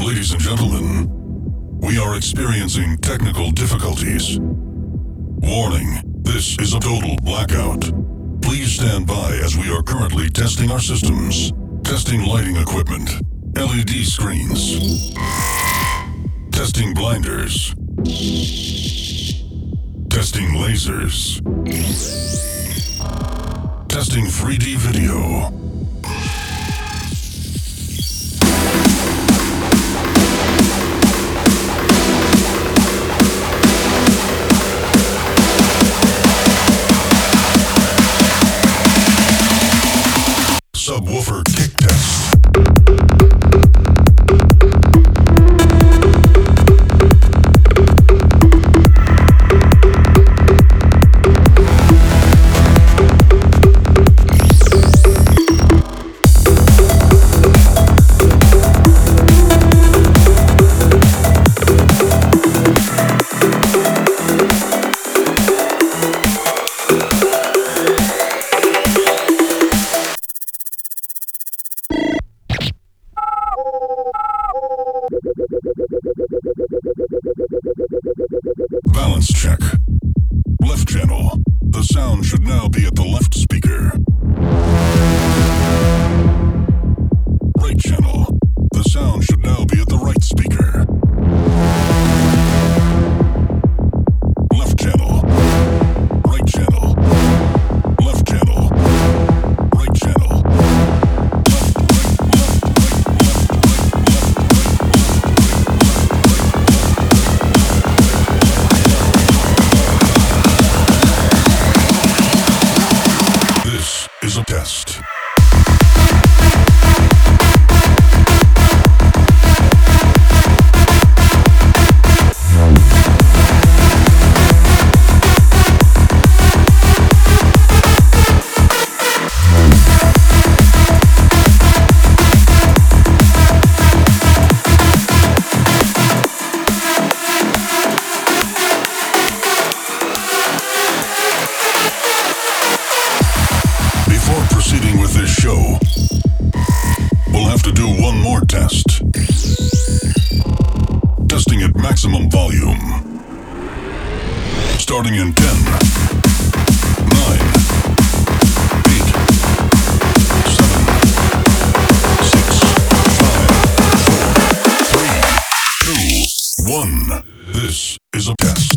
Ladies and gentlemen, we are experiencing technical difficulties. Warning, this is a total blackout. Please stand by as we are currently testing our systems. Testing lighting equipment, LED screens. Testing blinders. Testing lasers. Testing 3D video. Subwoofer kick test. Balance check. Left channel. The sound should now be at the left speaker. Right channel. The sound should now be at the right speaker. Left channel. Right channel. Left channel. Right channel. Is a test. Proceeding with this show, we'll have to do one more test. Testing at maximum volume. Starting in 10, 9, 8, 7, 6, 5, 4, 3, 2, 1. This is a test.